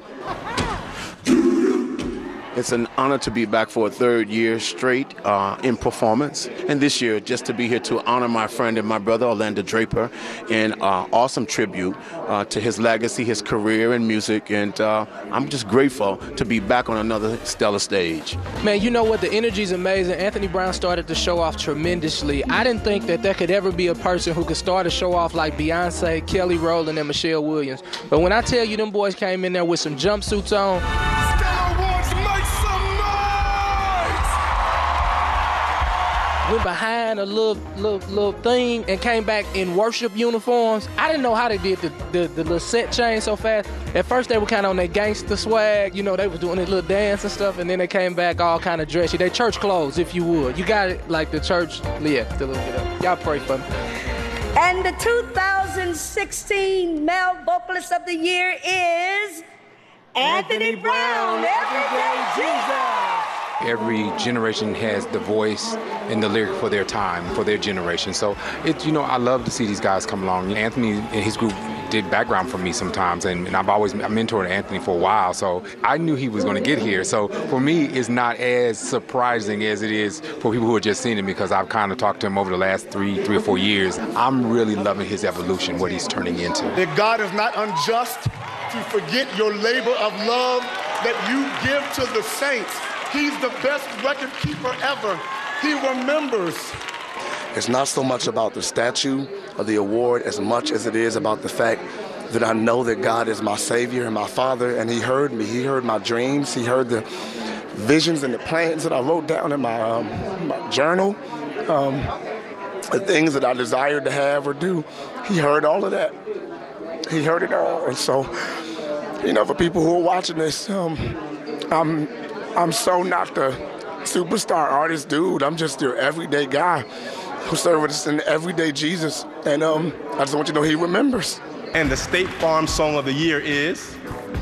It's an honor to be back for a third year straight uh, in performance. And this year, just to be here to honor my friend and my brother, Orlando Draper, in uh, awesome tribute uh, to his legacy, his career in music. And uh, I'm just grateful to be back on another stellar stage. Man, you know what? The energy's amazing. Anthony Brown started the show off tremendously. I didn't think that there could ever be a person who could start a show off like Beyonce, Kelly Rowland, and Michelle Williams. But when I tell you them boys came in there with some jumpsuits on, went behind a little, little little thing and came back in worship uniforms. I didn't know how they did the, the, the little set change so fast. At first they were kind of on their gangster swag, you know, they was doing their little dance and stuff, and then they came back all kind of dressy. They church clothes, if you would. You got it like the church lift a little bit up. Y'all pray for me. And the two thousand sixteen Male Vocalist of the Year is Anthony Brown, Everyday Jesus. Every generation has the voice and the lyric for their time, for their generation. So, it, you know, I love to see these guys come along. Anthony and his group did background for me sometimes, and, and I've always I mentored Anthony for a while, so I knew he was going to get here. So for me, it's not as surprising as it is for people who are just seeing him, because I've kind of talked to him over the last three, three or four years. I'm really loving his evolution, what he's turning into. That God is not unjust to forget your labor of love that you give to the saints. He's the best record keeper ever. He remembers. It's not so much about the statue or the award as much as it is about the fact that I know that God is my Savior and my Father, and He heard me. He heard my dreams. He heard the visions and the plans that I wrote down in my, um, my journal, um, the things that I desired to have or do. He heard all of that. He heard it all. And so, you know, for people who are watching this, um, I'm, I'm so not the superstar artist dude. I'm just your everyday guy who serves an everyday Jesus. And um, I just want you to know he remembers. And the State Farm Song of the Year is...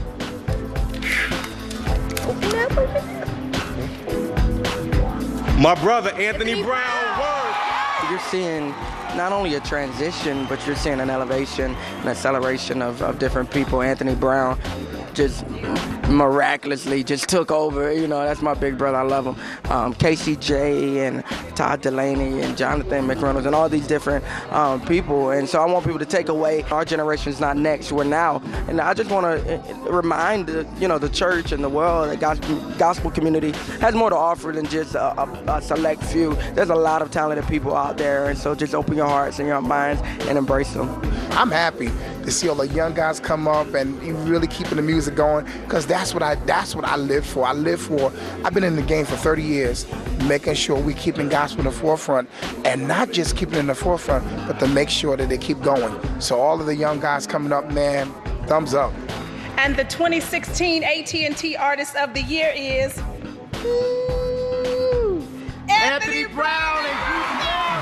my brother, Anthony Brown. Word. You're seeing not only a transition, but you're seeing an elevation and acceleration of, of different people. Anthony Brown just miraculously just took over. You know, that's my big brother. I love him. Um, K C J and Todd Delaney and Jonathan McReynolds and all these different um, people. And so I want people to take away our generation's not next, we're now. And I just want to remind the, you know, the church and the world, the gospel, gospel community has more to offer than just a, a, a select few. There's a lot of talented people out there. And so just open your hearts and your minds and embrace them. I'm happy to see all the young guys come up and really keeping the music going, because that's what I that's what I live for. I live for, I've been in the game for thirty years, making sure we keeping gospel in the forefront, and not just keeping it in the forefront, but to make sure that they keep going. So all of the young guys coming up, man, thumbs up. And the twenty sixteen A T and T Artist of the Year is Ooh, Anthony Brown and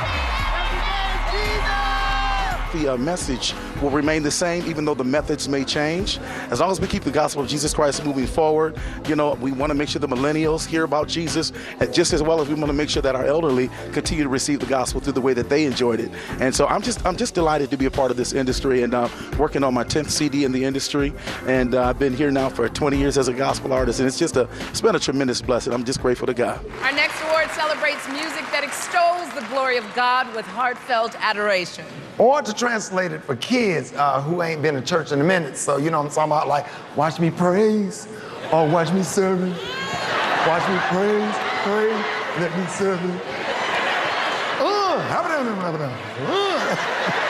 The uh, message will remain the same, even though the methods may change. As long as we keep the gospel of Jesus Christ moving forward, you know, we want to make sure the millennials hear about Jesus, and just as well as we want to make sure that our elderly continue to receive the gospel through the way that they enjoyed it. And so I'm just I'm just delighted to be a part of this industry, and uh, working on my tenth C D in the industry. And uh, I've been here now for twenty years as a gospel artist, and it's just a it's been a tremendous blessing. I'm just grateful to God. Our next award celebrates music that extols the glory of God with heartfelt adoration. Or to translate it for kids uh, who ain't been to church in a minute. So, you know what I'm talking about? Like, watch me praise, or watch me serving. Watch me praise, pray, let me serve you. Uh, how about that? How about that?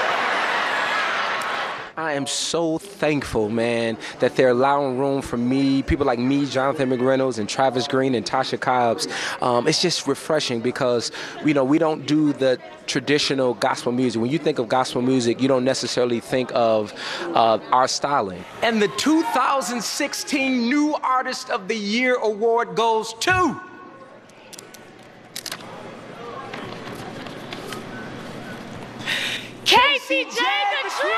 I am so thankful, man, that they're allowing room for me, people like me, Jonathan McReynolds, and Travis Green, and Tasha Cobbs. Um, it's just refreshing because, you know, we don't do the traditional gospel music. When you think of gospel music, you don't necessarily think of uh, our styling. And the two thousand sixteen New Artist of the Year award goes to... K C J the Truth!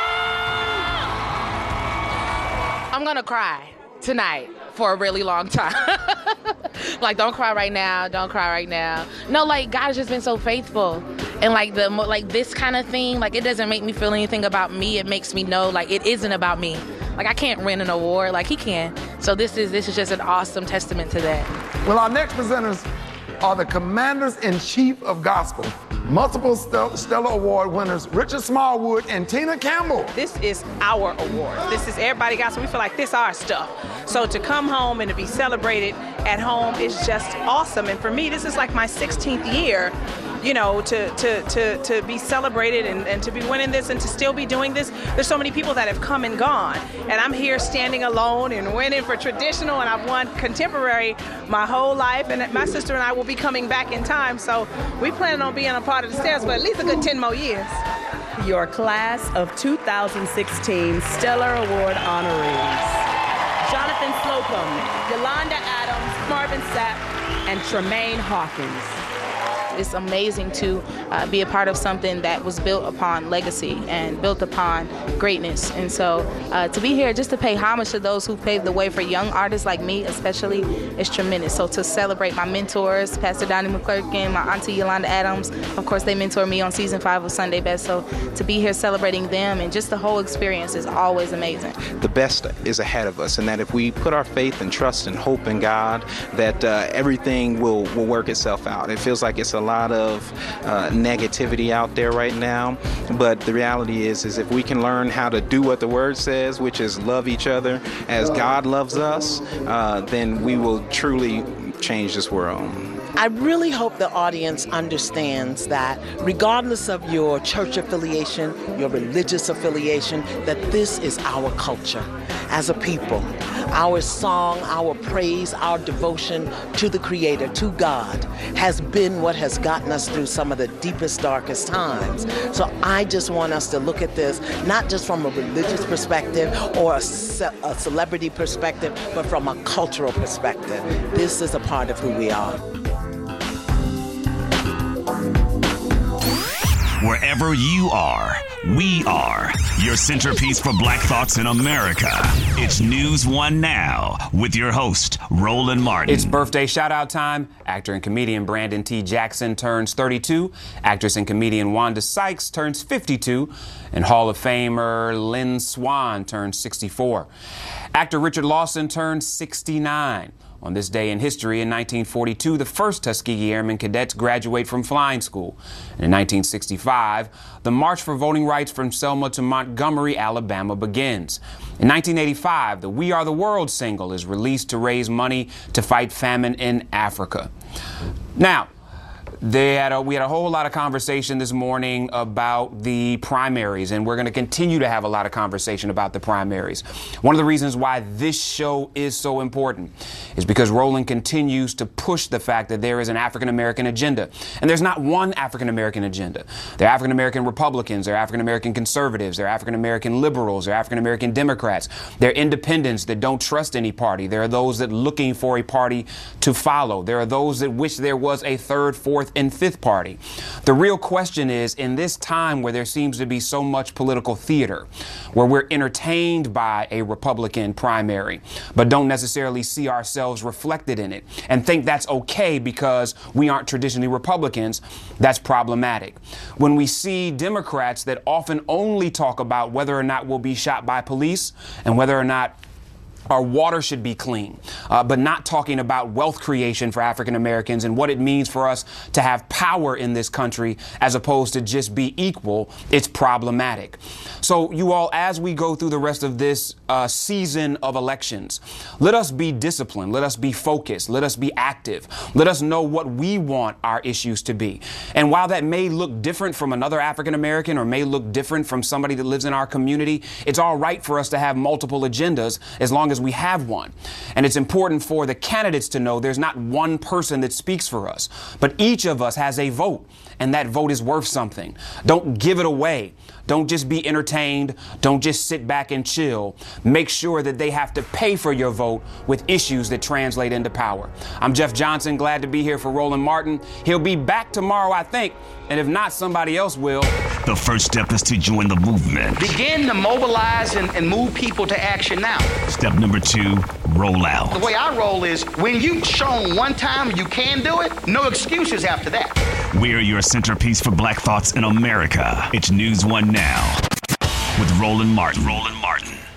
I'm gonna cry tonight for a really long time. Like, don't cry right now, don't cry right now. No, like, God has just been so faithful. And like the like this kind of thing, like, it doesn't make me feel anything about me. It makes me know, like, it isn't about me. Like, I can't win an award like he can. So this is this is just an awesome testament to that. Well, our next presenters are the Commanders-in-Chief of Gospel. Multiple Stellar Award winners, Richard Smallwood and Tina Campbell. This is our award. This is everybody got, so we feel like this our stuff. So to come home and to be celebrated at home is just awesome. And for me, this is like my sixteenth year, you know, to to to, to be celebrated and, and to be winning this and to still be doing this. There's so many people that have come and gone. And I'm here standing alone and winning for traditional, and I've won contemporary my whole life. And my sister and I will be coming back in time. So we plan on being a part of the stairs for at least a good ten more years. Your class of two thousand sixteen Stellar Award honorees. Jonathan Slocum, Yolanda Adams, Marvin Sapp, and Tremaine Hawkins. It's amazing to uh, be a part of something that was built upon legacy and built upon greatness. And so uh, to be here just to pay homage to those who paved the way for young artists like me especially is tremendous. So to celebrate my mentors, Pastor Donnie McClurkin, my auntie Yolanda Adams, of course they mentored me on season five of Sunday Best. So to be here celebrating them and just the whole experience is always amazing. The best is ahead of us, and that if we put our faith and trust and hope in God, that uh, everything will, will work itself out. It feels like it's a lot of uh, negativity out there right now, but the reality is is if we can learn how to do what the word says, which is love each other as God loves us, uh, then we will truly change this world. I really hope the audience understands that regardless of your church affiliation, your religious affiliation, that this is our culture as a people. Our song, our praise, our devotion to the Creator, to God, has been what has gotten us through some of the deepest, darkest times. So I just want us to look at this, not just from a religious perspective or a, ce- a celebrity perspective, but from a cultural perspective. This is a part of who we are. Wherever you are, we are your centerpiece for Black Thoughts in America. It's News One Now with your host, Roland Martin. It's birthday shout-out time. Actor and comedian Brandon T. Jackson turns thirty-two. Actress and comedian Wanda Sykes turns fifty-two. And Hall of Famer Lynn Swann turns sixty-four. Actor Richard Lawson turns sixty-nine. On this day in history, in nineteen forty-two, the first Tuskegee Airmen cadets graduate from flying school. And in nineteen sixty-five, the March for Voting Rights from Selma to Montgomery, Alabama begins. In nineteen eighty-five, the We Are the World single is released to raise money to fight famine in Africa. Now, They had a, we had a whole lot of conversation this morning about the primaries, and we're going to continue to have a lot of conversation about the primaries. One of the reasons why this show is so important is because Roland continues to push the fact that there is an African-American agenda. And there's not one African-American agenda. There are African-American Republicans, there are African-American conservatives, there are African-American liberals, there are African-American Democrats, there are independents that don't trust any party, there are those that are looking for a party to follow, there are those that wish there was a third, fourth, and fifth party. The real question is, in this time where there seems to be so much political theater, where we're entertained by a Republican primary, but don't necessarily see ourselves reflected in it, and think that's okay because we aren't traditionally Republicans, that's problematic. When we see Democrats that often only talk about whether or not we'll be shot by police and whether or not our water should be clean, uh, but not talking about wealth creation for African Americans and what it means for us to have power in this country as opposed to just be equal, it's problematic. So you all, as we go through the rest of this uh, season of elections, let us be disciplined, let us be focused, let us be active, let us know what we want our issues to be. And while that may look different from another African American or may look different from somebody that lives in our community, it's all right for us to have multiple agendas as long as we have one. And it's important for the candidates to know there's not one person that speaks for us, but each of us has a vote, and that vote is worth something. Don't give it away. Don't just be entertained. Don't just sit back and chill. Make sure that they have to pay for your vote with issues that translate into power. I'm Jeff Johnson, glad to be here for Roland Martin. He'll be back tomorrow, I think, and if not, somebody else will. The first step is to join the movement. Begin to mobilize and, and move people to action now. Step number two, roll out. The way I roll is when you've shown one time you can do it, no excuses after that. We're your centerpiece for Black Thoughts in America. It's News One Now with Roland Martin. Roland Martin.